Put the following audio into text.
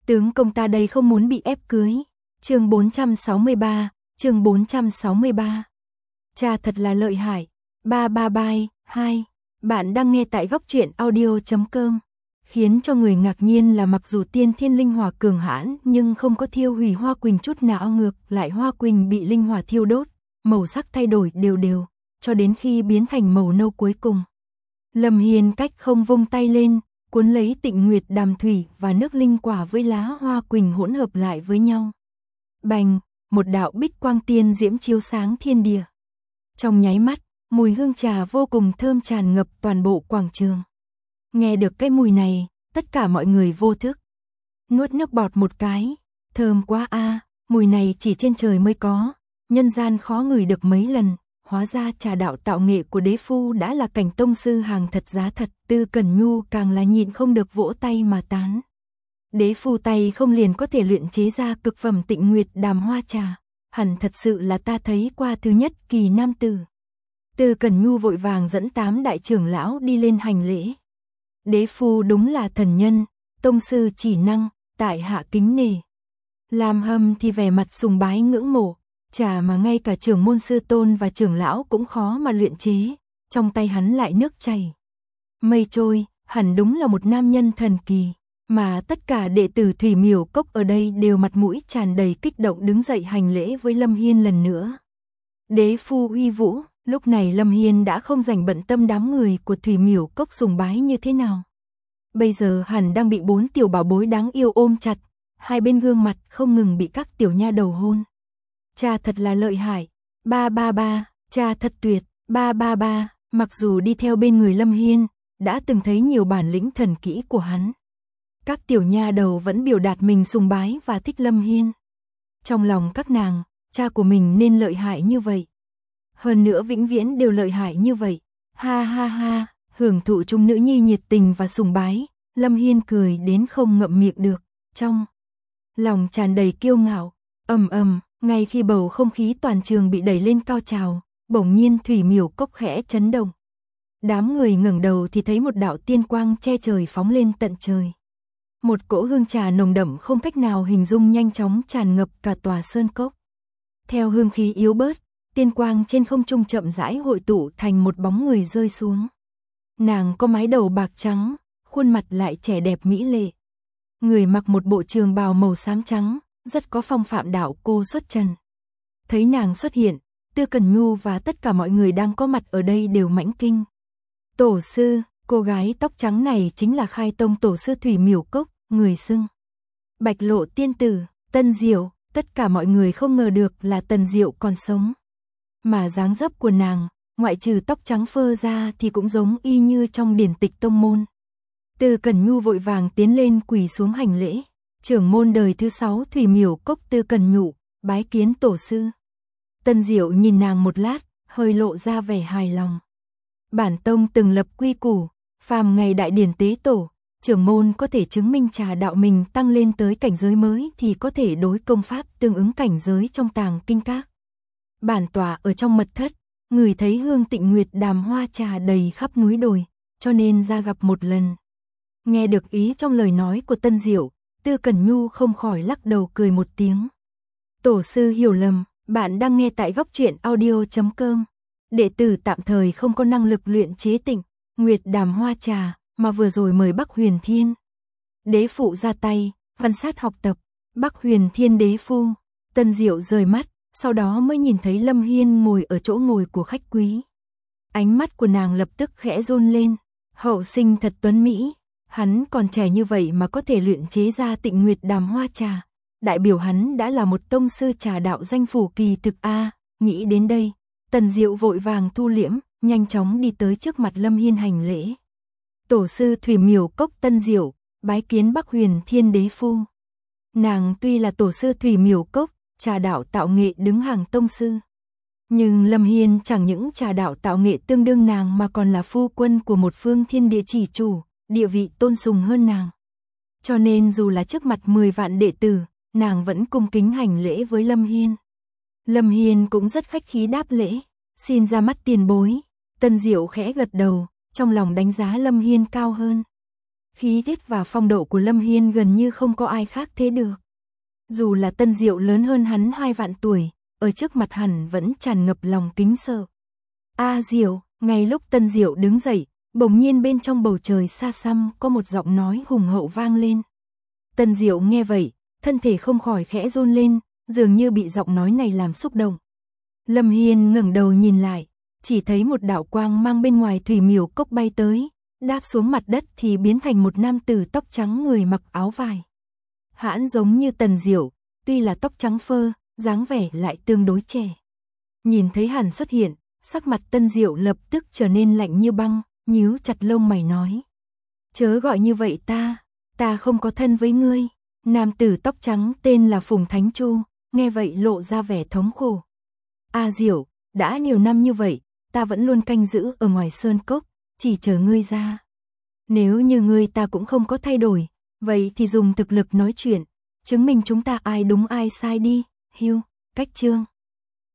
Tướng công ta đây không muốn bị ép cưới. Chương 463, chương 463. Cha thật là lợi hại. Ba ba bai, 2. Bạn đang nghe tại góc truyện audio.com. Khiến cho người ngạc nhiên là mặc dù tiên thiên linh hỏa cường hãn nhưng không có thiêu hủy Hoa Quỳnh chút nào, ngược lại Hoa Quỳnh bị linh hỏa thiêu đốt, màu sắc thay đổi đều đều, cho đến khi biến thành màu nâu cuối cùng. Lâm Hiên cách không vung tay lên, cuốn lấy Tịnh Nguyệt Đàm thủy và nước linh quả với lá Hoa Quỳnh hỗn hợp lại với nhau. Bành, một đạo bích quang tiên diễm chiếu sáng thiên địa. Trong nháy mắt, mùi hương trà vô cùng thơm tràn ngập toàn bộ quảng trường. Nghe được cái mùi này, tất cả mọi người vô thức nuốt nước bọt một cái. Thơm quá a, mùi này chỉ trên trời mới có, nhân gian khó ngửi được mấy lần. Hóa ra trà đạo tạo nghệ của đế phu đã là cảnh tông sư hàng thật giá thật. Tư Cẩn Nhu càng là nhịn không được vỗ tay mà tán. Đế phu tay không liền có thể luyện chế ra cực phẩm Tịnh Nguyệt Đàm hoa trà, hẳn thật sự là ta thấy qua thứ nhất kỳ nam tử. Tư Cẩn Nhu vội vàng dẫn 8 đại trưởng lão đi lên hành lễ. Đế phu đúng là thần nhân, tông sư chỉ năng, tại hạ kính nể. Lam Hâm thì vẻ mặt sùng bái ngưỡng mộ, trà mà ngay cả trưởng môn sư tôn và trưởng lão cũng khó mà luyện chế, trong tay hắn lại nước chảy mây trôi, hẳn đúng là một nam nhân thần kỳ. Mà tất cả đệ tử Thủy Miểu Cốc ở đây đều mặt mũi tràn đầy kích động đứng dậy hành lễ với Lâm Hiên lần nữa. Đế phu uy vũ. Lúc này Lâm Hiên đã không rảnh bận tâm đám người của Thủy Miểu Cốc sùng bái như thế nào. Bây giờ hẳn đang bị 4 tiểu bảo bối đáng yêu ôm chặt, hai bên gương mặt không ngừng bị các tiểu nha đầu hôn. Cha thật là lợi hại. Ba ba ba, cha thật tuyệt. Ba ba ba, mặc dù đi theo bên người Lâm Hiên, đã từng thấy nhiều bản lĩnh thần kỹ của hắn. Các tiểu nha đầu vẫn biểu đạt mình sùng bái và thích Lâm Hiên. Trong lòng các nàng, cha của mình nên lợi hại như vậy. Hơn nữa vĩnh viễn đều lợi hại như vậy. Ha ha ha, hưởng thụ chung nữ nhi nhiệt tình và sùng bái, Lâm Hiên cười đến không ngậm miệng được. Trong lòng tràn đầy kiêu ngạo. Ầm ầm, ngay khi bầu không khí toàn trường bị đẩy lên cao trào, bỗng nhiên Thủy Miểu Cốc khẽ chấn động. Đám người ngẩng đầu thì thấy một đạo tiên quang che trời phóng lên tận trời. Một cỗ hương trà nồng đậm không cách nào hình dung nhanh chóng tràn ngập cả tòa sơn cốc. Theo hương khí yếu bớt, tiên quang trên không trung chậm rãi hội tụ thành một bóng người rơi xuống. Nàng có mái đầu bạc trắng, khuôn mặt lại trẻ đẹp mỹ lệ. Người mặc một bộ trường bào màu xám trắng, rất có phong phạm đạo cô xuất trần. Thấy nàng xuất hiện, Tư Cẩn Nhu và tất cả mọi người đang có mặt ở đây đều mãnh kinh. Tổ sư, cô gái tóc trắng này chính là Khai Tông tổ sư Thủy Miểu Cốc, người xưng Bạch Lộ tiên tử, Tân Diệu. Tất cả mọi người không ngờ được là Tần Diệu còn sống. Mà dáng dấp của nàng, ngoại trừ tóc trắng phơ ra thì cũng giống y như trong điển tịch tông môn. Tư Cẩn Nhu vội vàng tiến lên quỳ xuống hành lễ. Trưởng môn đời thứ 6 Thủy Miểu Cốc Tư Cẩn Nhu, bái kiến tổ sư. Tân Diệu nhìn nàng một lát, hơi lộ ra vẻ hài lòng. Bản tông từng lập quy củ, phàm ngày đại điển tế tổ, trưởng môn có thể chứng minh trà đạo mình tăng lên tới cảnh giới mới thì có thể đối công pháp tương ứng cảnh giới trong tàng kinh các. Bản tòa ở trong mật thất, người thấy hương Tịnh Nguyệt Đàm hoa trà đầy khắp núi đồi, cho nên ra gặp một lần. Nghe được ý trong lời nói của Tân Diệu, Tư Cẩn Nhu không khỏi lắc đầu cười một tiếng. Tổ sư hiểu lầm, bạn đang nghe tại góc truyện audio.com. Đệ tử tạm thời không có năng lực luyện chế Tịnh Nguyệt Đàm hoa trà, mà vừa rồi mời Bắc Huyền Thiên đế phụ ra tay, quan sát học tập. Bắc Huyền Thiên đế phu. Tân Diệu rời mắt, sau đó mới nhìn thấy Lâm Hiên ngồi ở chỗ ngồi của khách quý. Ánh mắt của nàng lập tức khẽ run lên. Hậu sinh thật tuấn mỹ, hắn còn trẻ như vậy mà có thể luyện chế ra Tịnh Nguyệt Đàm hoa trà, đại biểu hắn đã là một tông sư trà đạo danh phủ kỳ thực a. Nghĩ đến đây, Tần Diệu vội vàng thu liễm, nhanh chóng đi tới trước mặt Lâm Hiên hành lễ. Tổ sư Thủy Miểu Cốc Tân Diệu, bái kiến Bắc Huyền Thiên đế phu. Nàng tuy là tổ sư Thủy Miểu Cốc, trà đạo tạo nghệ đứng hàng tông sư, nhưng Lâm Hiên chẳng những trà đạo tạo nghệ tương đương nàng mà còn là phu quân của một phương thiên địa chỉ chủ, địa vị tôn sùng hơn nàng. Cho nên dù là trước mặt 10 vạn đệ tử, nàng vẫn cung kính hành lễ với Lâm Hiên. Lâm Hiên cũng rất khách khí đáp lễ, xin ra mắt tiền bối. Tân Diệu khẽ gật đầu, trong lòng đánh giá Lâm Hiên cao hơn. Khí tiết và phong độ của Lâm Hiên gần như không có ai khác thế được. Dù là Tân Diệu lớn hơn hắn 2 vạn tuổi, ở trước mặt hắn vẫn tràn ngập lòng kính sợ. A Diệu, ngay lúc Tân Diệu đứng dậy, bỗng nhiên bên trong bầu trời xa xăm có một giọng nói hùng hậu vang lên. Tân Diệu nghe vậy, thân thể không khỏi khẽ run lên, dường như bị giọng nói này làm xúc động. Lâm Hiên ngẩng đầu nhìn lại, chỉ thấy một đạo quang mang bên ngoài thủy miểu cốc bay tới, đáp xuống mặt đất thì biến thành một nam tử tóc trắng người mặc áo vải. Hãn giống như Tần Diệu, tuy là tóc trắng phơ, dáng vẻ lại tương đối trẻ. Nhìn thấy hắn xuất hiện, sắc mặt Tân Diệu lập tức trở nên lạnh như băng, nhíu chặt lông mày nói. Chớ gọi như vậy ta không có thân với ngươi. Nam tử tóc trắng tên là Phùng Thánh Chu, nghe vậy lộ ra vẻ thống khổ. A Diệu, đã nhiều năm như vậy, ta vẫn luôn canh giữ ở ngoài sơn cốc, chỉ chờ ngươi ra. Nếu như ngươi ta cũng không có thay đổi, vậy thì dùng thực lực nói chuyện, chứng minh chúng ta ai đúng ai sai đi. Hiu, cách chương.